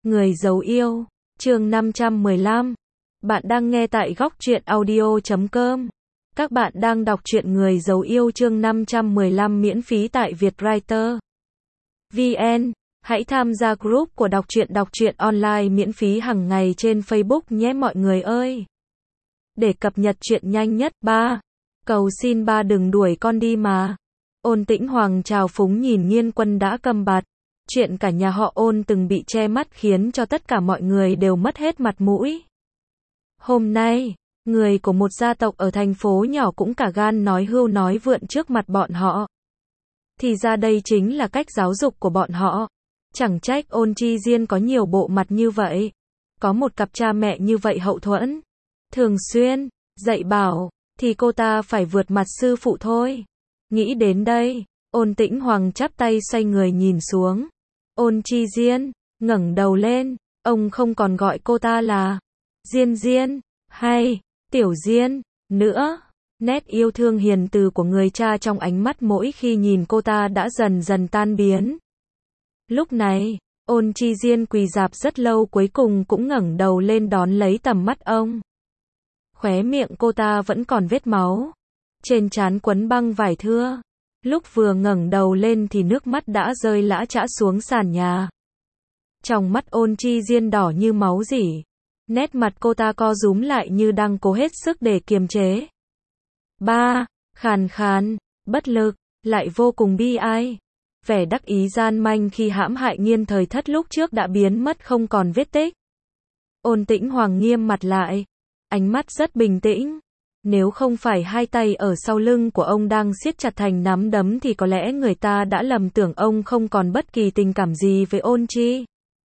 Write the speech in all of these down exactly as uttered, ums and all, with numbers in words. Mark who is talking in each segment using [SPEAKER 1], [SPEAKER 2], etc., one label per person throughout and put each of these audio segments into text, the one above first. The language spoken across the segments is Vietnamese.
[SPEAKER 1] Người giấu yêu, chương năm trăm mười lăm. Bạn đang nghe tại góc truyện audio chấm com. Các bạn đang đọc truyện Người giấu yêu chương năm trăm mười lăm miễn phí tại Vietwriter vê en. Hãy tham gia group của đọc truyện đọc truyện online miễn phí hàng ngày trên Facebook nhé mọi người ơi. Để cập nhật truyện nhanh nhất, ba. Cầu xin ba đừng đuổi con đi mà. Ôn Tĩnh Hoàng trào phúng nhìn Nhiên Quân đã câm bặt. Chuyện cả nhà họ Ôn từng bị che mắt khiến cho tất cả mọi người đều mất hết mặt mũi. Hôm nay, người của một gia tộc ở thành phố nhỏ cũng cả gan nói hưu nói vượn trước mặt bọn họ. Thì ra đây chính là cách giáo dục của bọn họ. Chẳng trách Ôn Chi Diên có nhiều bộ mặt như vậy. Có một cặp cha mẹ như vậy hậu thuẫn, thường xuyên dạy bảo, thì cô ta phải vượt mặt sư phụ thôi. Nghĩ đến đây, Ôn Tĩnh Hoàng chắp tay xoay người nhìn xuống. Ôn Chi Diên ngẩng đầu lên, ông không còn gọi cô ta là Diên Diên hay Tiểu Diên nữa. Nét yêu thương hiền từ của người cha trong ánh mắt mỗi khi nhìn cô ta đã dần dần tan biến. Lúc này, Ôn Chi Diên quỳ rạp rất lâu cuối cùng cũng ngẩng đầu lên đón lấy tầm mắt ông. Khóe miệng cô ta vẫn còn vết máu, trên trán quấn băng vải thưa. Lúc vừa ngẩng đầu lên thì nước mắt đã rơi lã chã xuống sàn nhà. Trong mắt Ôn Chi Diên đỏ như máu rỉ. Nét mặt cô ta co rúm lại như đang cố hết sức để kiềm chế. Ba, khàn khàn, bất lực, lại vô cùng bi ai. Vẻ đắc ý gian manh khi hãm hại Nghiên Thời Thất lúc trước đã biến mất không còn vết tích. Ôn Tĩnh Hoàng nghiêm mặt lại, ánh mắt rất bình tĩnh. Nếu không phải hai tay ở sau lưng của ông đang siết chặt thành nắm đấm thì có lẽ người ta đã lầm tưởng ông không còn bất kỳ tình cảm gì với Ôn Chi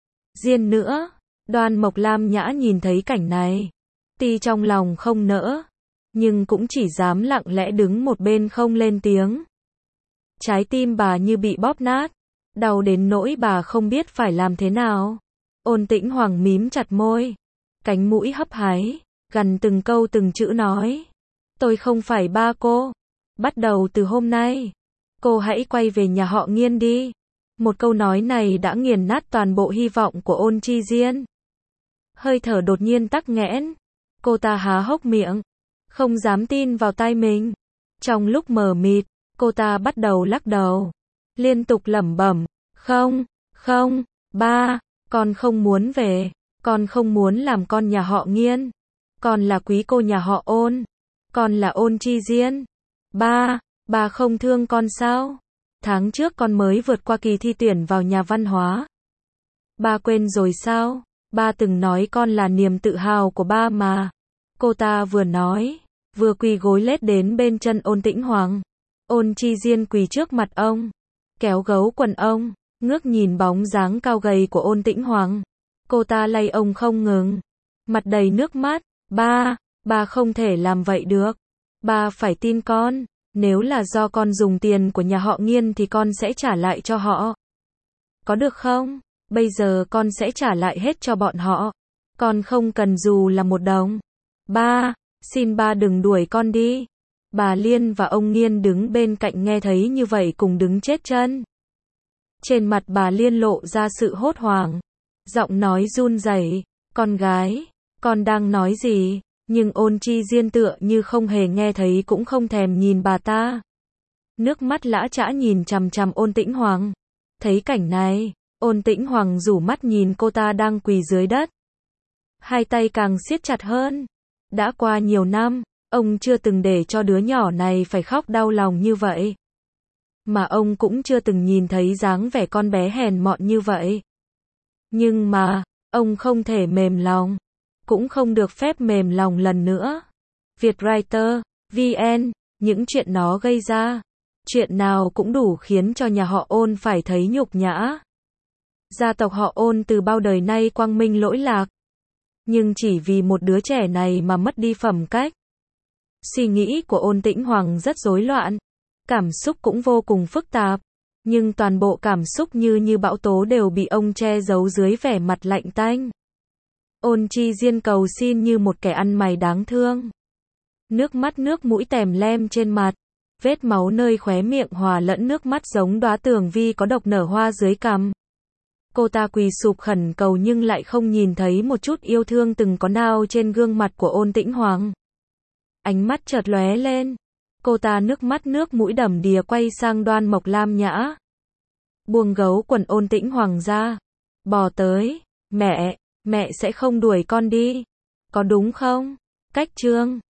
[SPEAKER 1] Diên nữa. Đoan Mộc Lam Nhã nhìn thấy cảnh này, tuy trong lòng không nỡ, nhưng cũng chỉ dám lặng lẽ đứng một bên không lên tiếng. Trái tim bà như bị bóp nát, đau đến nỗi bà không biết phải làm thế nào. Ôn Tĩnh Hoàng mím chặt môi, cánh mũi hấp háy, gằn từng câu từng chữ nói. Tôi không phải ba cô. Bắt đầu từ hôm nay, cô hãy quay về nhà họ Nghiên đi. Một câu nói này đã nghiền nát toàn bộ hy vọng của Ôn Chi Diên. Hơi thở đột nhiên tắc nghẽn. Cô ta há hốc miệng, không dám tin vào tai mình. Trong lúc mờ mịt, cô ta bắt đầu lắc đầu, liên tục lẩm bẩm, không, không, ba, con không muốn về, con không muốn làm con nhà họ Nghiên, con là quý cô nhà họ Ôn, con là Ôn Chi Diên. Ba, ba không thương con sao? Tháng trước con mới vượt qua kỳ thi tuyển vào nhà văn hóa. Ba quên rồi sao? Ba từng nói con là niềm tự hào của ba mà. Cô ta vừa nói, vừa quỳ gối lết đến bên chân Ôn Tĩnh Hoàng. Ôn Chi Diên quỳ trước mặt ông, kéo gấu quần ông, ngước nhìn bóng dáng cao gầy của Ôn Tĩnh Hoàng. Cô ta lay ông không ngừng, mặt đầy nước mắt. Ba, ba không thể làm vậy được. Ba phải tin con. Nếu là do con dùng tiền của nhà họ Nghiên thì con sẽ trả lại cho họ. Có được không? Bây giờ con sẽ trả lại hết cho bọn họ. Con không cần dù là một đồng. Ba, xin ba đừng đuổi con đi. Bà Liên và ông Nghiên đứng bên cạnh nghe thấy như vậy cùng đứng chết chân. Trên mặt bà Liên lộ ra sự hốt hoảng, giọng nói run rẩy, con gái, con đang nói gì? Nhưng Ôn Chi Diên tựa như không hề nghe thấy cũng không thèm nhìn bà ta. Nước mắt lã chã nhìn chằm chằm Ôn Tĩnh Hoàng. Thấy cảnh này, Ôn Tĩnh Hoàng rủ mắt nhìn cô ta đang quỳ dưới đất. Hai tay càng siết chặt hơn. Đã qua nhiều năm, ông chưa từng để cho đứa nhỏ này phải khóc đau lòng như vậy. Mà ông cũng chưa từng nhìn thấy dáng vẻ con bé hèn mọn như vậy. Nhưng mà, ông không thể mềm lòng. Cũng không được phép mềm lòng lần nữa. Vietwriter vê en, những chuyện nó gây ra, chuyện nào cũng đủ khiến cho nhà họ Ôn phải thấy nhục nhã. Gia tộc họ Ôn từ bao đời nay quang minh lỗi lạc. Nhưng chỉ vì một đứa trẻ này mà mất đi phẩm cách. Suy nghĩ của Ôn Tĩnh Hoàng rất rối loạn. Cảm xúc cũng vô cùng phức tạp. Nhưng toàn bộ cảm xúc như như bão tố đều bị ông che giấu dưới vẻ mặt lạnh tanh. Ôn Chi Diên cầu xin như một kẻ ăn mày đáng thương. Nước mắt nước mũi tèm lem trên mặt. Vết máu nơi khóe miệng hòa lẫn nước mắt giống đóa tường vi có độc nở hoa dưới cằm. Cô ta quỳ sụp khẩn cầu nhưng lại không nhìn thấy một chút yêu thương từng có nào trên gương mặt của Ôn Tĩnh Hoàng. Ánh mắt chợt lóe lên. Cô ta nước mắt nước mũi đầm đìa quay sang Đoan Mộc Lam Nhã. Buông gấu quần Ôn Tĩnh Hoàng ra. Bò tới. Mẹ, mẹ sẽ không đuổi con đi. Có đúng không? Cách Trương.